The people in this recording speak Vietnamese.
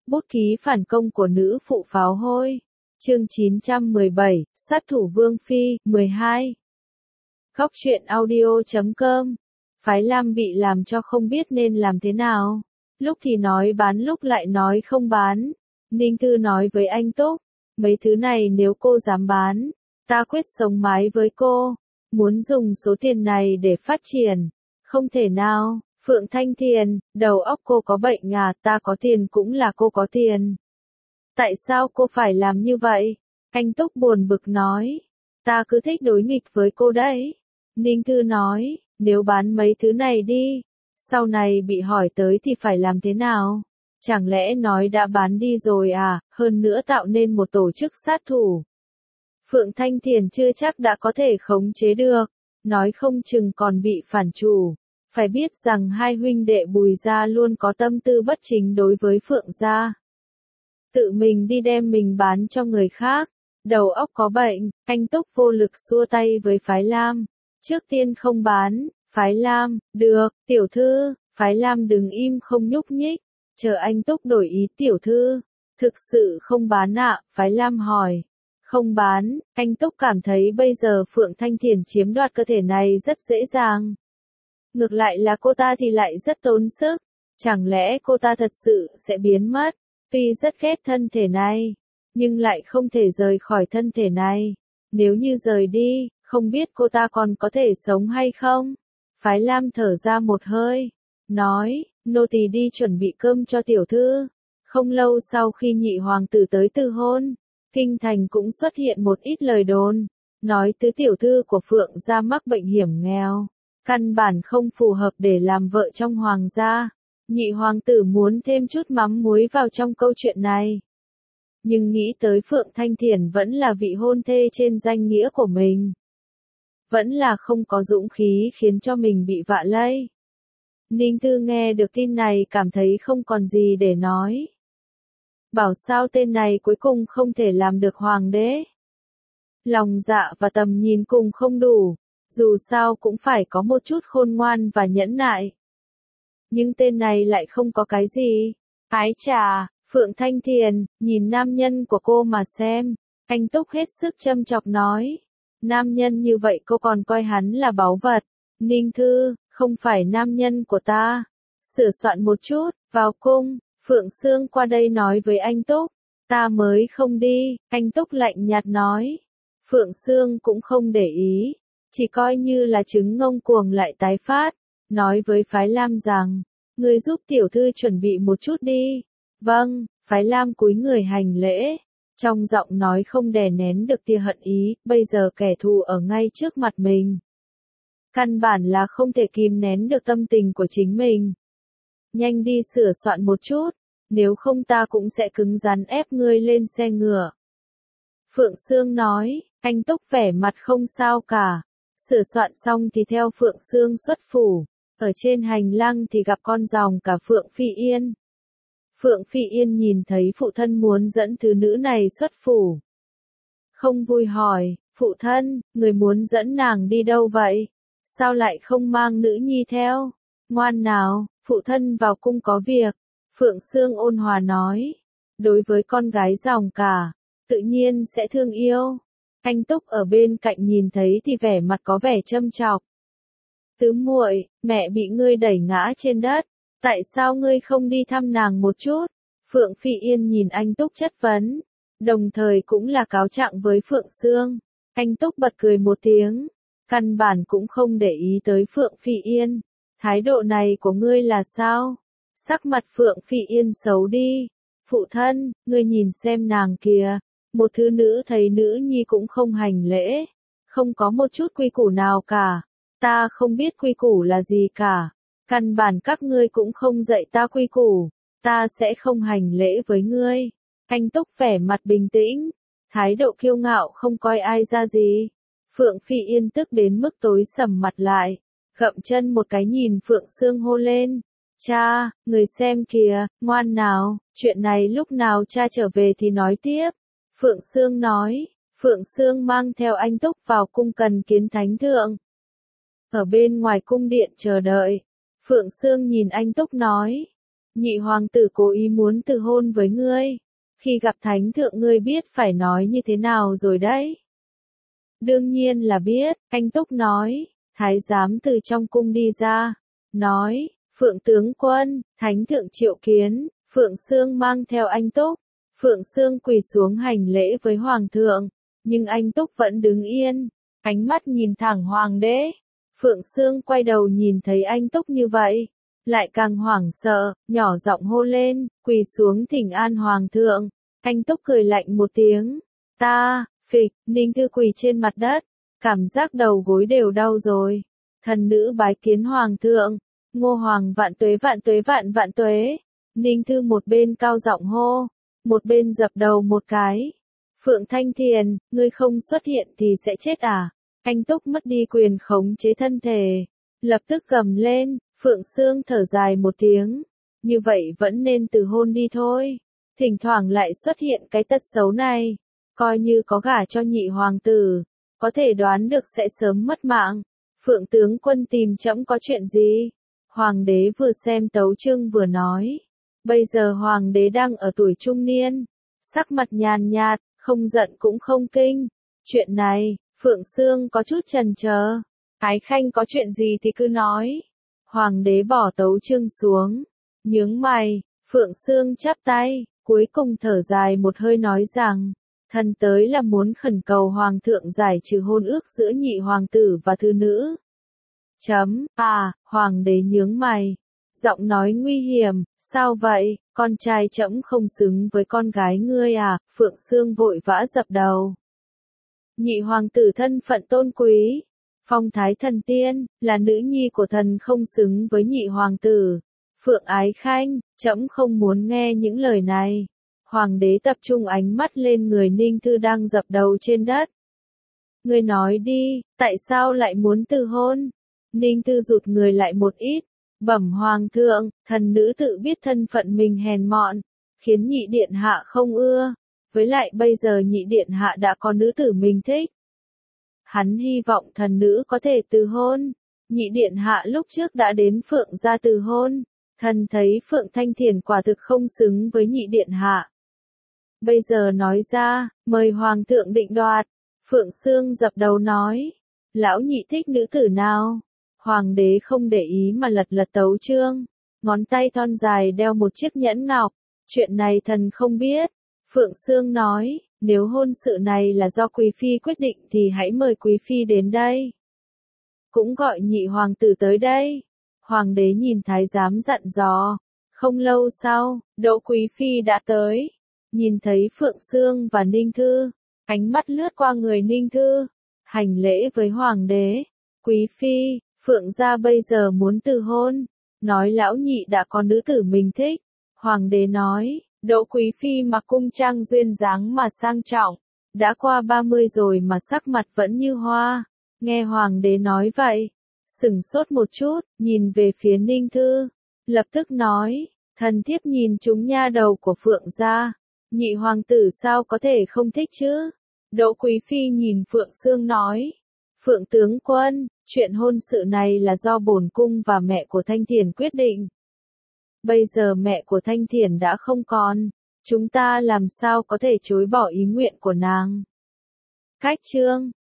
Bút ký phản công của nữ phụ pháo hôi. Chương 917, sát thủ Vương Phi, 12. Góc truyện audio.com. Phái Lam bị làm cho không biết nên làm thế nào. Lúc thì nói bán lúc lại nói không bán. Ninh Thư nói với anh Túc, mấy thứ này nếu cô dám bán, ta quyết sống mái với cô. Muốn dùng số tiền này để phát triển. Không thể nào. Phượng Thanh Thiền, đầu óc cô có bệnh à, ta có tiền cũng là cô có tiền. Tại sao cô phải làm như vậy? Anh Túc buồn bực nói. Ta cứ thích đối nghịch với cô đấy. Ninh Thư nói, nếu bán mấy thứ này đi, sau này bị hỏi tới thì phải làm thế nào? Chẳng lẽ nói đã bán đi rồi à, hơn nữa tạo nên một tổ chức sát thủ. Phượng Thanh Thiền chưa chắc đã có thể khống chế được, nói không chừng còn bị phản chủ. Phải biết rằng hai huynh đệ Bùi gia luôn có tâm tư bất chính đối với Phượng gia. Tự mình đi đem mình bán cho người khác, đầu óc có bệnh, anh Túc vô lực xua tay với Phái Lam. Trước tiên không bán, Phái Lam, được, tiểu thư, Phái Lam đứng im không nhúc nhích, chờ anh Túc đổi ý tiểu thư. Thực sự không bán ạ, Phái Lam hỏi. Không bán, anh Túc cảm thấy bây giờ Phượng Thanh Thiền chiếm đoạt cơ thể này rất dễ dàng. Ngược lại là cô ta thì lại rất tốn sức, chẳng lẽ cô ta thật sự sẽ biến mất? Tuy rất ghét thân thể này, nhưng lại không thể rời khỏi thân thể này. Nếu như rời đi, không biết cô ta còn có thể sống hay không? Phái Lam thở ra một hơi, nói, nô tỳ đi chuẩn bị cơm cho tiểu thư. Không lâu sau khi nhị hoàng tử tới từ hôn, kinh thành cũng xuất hiện một ít lời đồn, nói tứ tiểu thư của Phượng gia mắc bệnh hiểm nghèo, căn bản không phù hợp để làm vợ trong hoàng gia. Nhị hoàng tử muốn thêm chút mắm muối vào trong câu chuyện này. Nhưng nghĩ tới Phượng Thanh Thiền vẫn là vị hôn thê trên danh nghĩa của mình. Vẫn là không có dũng khí khiến cho mình bị vạ lây. Ninh Thư nghe được tin này cảm thấy không còn gì để nói. Bảo sao tên này cuối cùng không thể làm được hoàng đế. Lòng dạ và tầm nhìn cùng không đủ, dù sao cũng phải có một chút khôn ngoan và nhẫn nại. Nhưng tên này lại không có cái gì. Ái chà, Phượng Thanh Thiền, nhìn nam nhân của cô mà xem. Anh Túc hết sức châm chọc nói. Nam nhân như vậy cô còn coi hắn là báu vật. Ninh Thư, không phải nam nhân của ta. Sửa soạn một chút, vào cung. Phượng Sương qua đây nói với anh Túc. Ta mới không đi, anh Túc lạnh nhạt nói. Phượng Sương cũng không để ý. Chỉ coi như là trứng ngông cuồng lại tái phát. Nói với Phái Lam rằng, người giúp tiểu thư chuẩn bị một chút đi. Vâng, Phái Lam cúi người hành lễ. Trong giọng nói không đè nén được tia hận ý, bây giờ kẻ thù ở ngay trước mặt mình. Căn bản là không thể kìm nén được tâm tình của chính mình. Nhanh đi sửa soạn một chút, nếu không ta cũng sẽ cứng rắn ép ngươi lên xe ngựa. Phượng Sương nói, anh Túc vẻ mặt không sao cả. Sửa soạn xong thì theo Phượng Sương xuất phủ. Ở trên hành lang thì gặp con rồng cả Phượng Phi Yên. Phượng Phi Yên nhìn thấy phụ thân muốn dẫn thứ nữ này xuất phủ. Không vui hỏi, phụ thân, người muốn dẫn nàng đi đâu vậy? Sao lại không mang nữ nhi theo? Ngoan nào, phụ thân vào cung có việc. Phượng Sương ôn hòa nói. Đối với con gái rồng cả, tự nhiên sẽ thương yêu. Anh Túc ở bên cạnh nhìn thấy thì vẻ mặt có vẻ châm chọc. Tứ muội, mẹ bị ngươi đẩy ngã trên đất, tại sao ngươi không đi thăm nàng một chút? Phượng Phi Yên nhìn anh Túc chất vấn, đồng thời cũng là cáo trạng với Phượng Sương. Anh Túc bật cười một tiếng, căn bản cũng không để ý tới Phượng Phi Yên. Thái độ này của ngươi là sao? Sắc mặt Phượng Phi Yên xấu đi. Phụ thân, ngươi nhìn xem nàng kìa, một thứ nữ thấy nữ nhi cũng không hành lễ, không có một chút quy củ nào cả. Ta không biết quy củ là gì cả. Căn bản các ngươi cũng không dạy ta quy củ. Ta sẽ không hành lễ với ngươi. Anh Túc vẻ mặt bình tĩnh. Thái độ kiêu ngạo không coi ai ra gì. Phượng Phi Yên tức đến mức tối sầm mặt lại. Gậm chân một cái nhìn Phượng Sương hô lên. Cha, người xem kìa, ngoan nào, chuyện này lúc nào cha trở về thì nói tiếp. Phượng Sương nói. Phượng Sương mang theo anh Túc vào cung cần kiến thánh thượng. Ở bên ngoài cung điện chờ đợi, Phượng Sương nhìn anh Túc nói, nhị hoàng tử cố ý muốn từ hôn với ngươi. Khi gặp thánh thượng ngươi biết phải nói như thế nào rồi đấy. Đương nhiên là biết, anh Túc nói. Thái giám từ trong cung đi ra, nói, Phượng tướng quân, thánh thượng triệu kiến. Phượng Sương mang theo anh Túc. Phượng Sương quỳ xuống hành lễ với hoàng thượng, nhưng anh Túc vẫn đứng yên, ánh mắt nhìn thẳng hoàng đế. Phượng Sương quay đầu nhìn thấy anh Túc như vậy, lại càng hoảng sợ, nhỏ giọng hô lên, quỳ xuống thỉnh an hoàng thượng. Anh Túc cười lạnh một tiếng, ta, phịch, Ninh Thư quỳ trên mặt đất, cảm giác đầu gối đều đau rồi. Thần nữ bái kiến hoàng thượng, Ngô hoàng vạn tuế vạn tuế vạn vạn tuế. Ninh Thư một bên cao giọng hô, một bên dập đầu một cái. Phượng Thanh Thiền, ngươi không xuất hiện thì sẽ chết à? Anh Túc mất đi quyền khống chế thân thể, lập tức gầm lên. Phượng Sương thở dài một tiếng, như vậy vẫn nên từ hôn đi thôi. Thỉnh thoảng lại xuất hiện cái tật xấu này, coi như có gả cho nhị hoàng tử, có thể đoán được sẽ sớm mất mạng. Phượng tướng quân tìm trẫm có chuyện gì? Hoàng đế vừa xem tấu chương vừa nói. Bây giờ hoàng đế đang ở tuổi trung niên, sắc mặt nhàn nhạt, không giận cũng không kinh. Chuyện này, Phượng Sương có chút chần chờ. Ái khanh có chuyện gì thì cứ nói. Hoàng đế bỏ tấu chương xuống, nhướng mày. Phượng Sương chắp tay, cuối cùng thở dài một hơi nói rằng, thần tới là muốn khẩn cầu hoàng thượng giải trừ hôn ước giữa nhị hoàng tử và thư nữ. Hoàng đế nhướng mày, giọng nói nguy hiểm, sao vậy, con trai trẫm không xứng với con gái ngươi à? Phượng Sương vội vã dập đầu. Nhị hoàng tử thân phận tôn quý, phong thái thần tiên, là nữ nhi của thần không xứng với nhị hoàng tử. Phượng ái khanh, trẫm không muốn nghe những lời này. Hoàng đế tập trung ánh mắt lên người Ninh Thư đang dập đầu trên đất. Ngươi nói đi, tại sao lại muốn từ hôn? Ninh Thư rụt người lại một ít. Bẩm hoàng thượng, thần nữ tự biết thân phận mình hèn mọn, khiến nhị điện hạ không ưa. Với lại bây giờ nhị điện hạ đã có nữ tử mình thích. Hắn hy vọng thần nữ có thể từ hôn. Nhị điện hạ lúc trước đã đến Phượng gia từ hôn. Thần thấy Phượng Thanh Thiền quả thực không xứng với nhị điện hạ. Bây giờ nói ra, mời hoàng thượng định đoạt. Phượng Sương dập đầu nói, lão nhị thích nữ tử nào? Hoàng đế không để ý mà lật lật tấu chương, ngón tay thon dài đeo một chiếc nhẫn ngọc. Chuyện này thần không biết. Phượng Sương nói, nếu hôn sự này là do quý phi quyết định thì hãy mời quý phi đến đây. Cũng gọi nhị hoàng tử tới đây. Hoàng đế nhìn thái giám dặn dò. Không lâu sau, Đỗ quý phi đã tới. Nhìn thấy Phượng Sương và Ninh Thư, ánh mắt lướt qua người Ninh Thư, hành lễ với hoàng đế. Quý phi, Phượng gia bây giờ muốn từ hôn, nói lão nhị đã có nữ tử mình thích. Hoàng đế nói, Đỗ quý phi mặc cung trang duyên dáng mà sang trọng, đã qua 30 rồi mà sắc mặt vẫn như hoa. Nghe hoàng đế nói vậy, sửng sốt một chút, nhìn về phía Ninh Thư, lập tức nói, thần thiếp nhìn chúng nha đầu của Phượng gia, nhị hoàng tử sao có thể không thích chứ? Đỗ quý phi nhìn Phượng Sương nói, Phượng tướng quân, chuyện hôn sự này là do bổn cung và mẹ của Thanh Thiền quyết định. Bây giờ mẹ của Thanh Thiền đã không còn, chúng ta làm sao có thể chối bỏ ý nguyện của nàng? Cách chương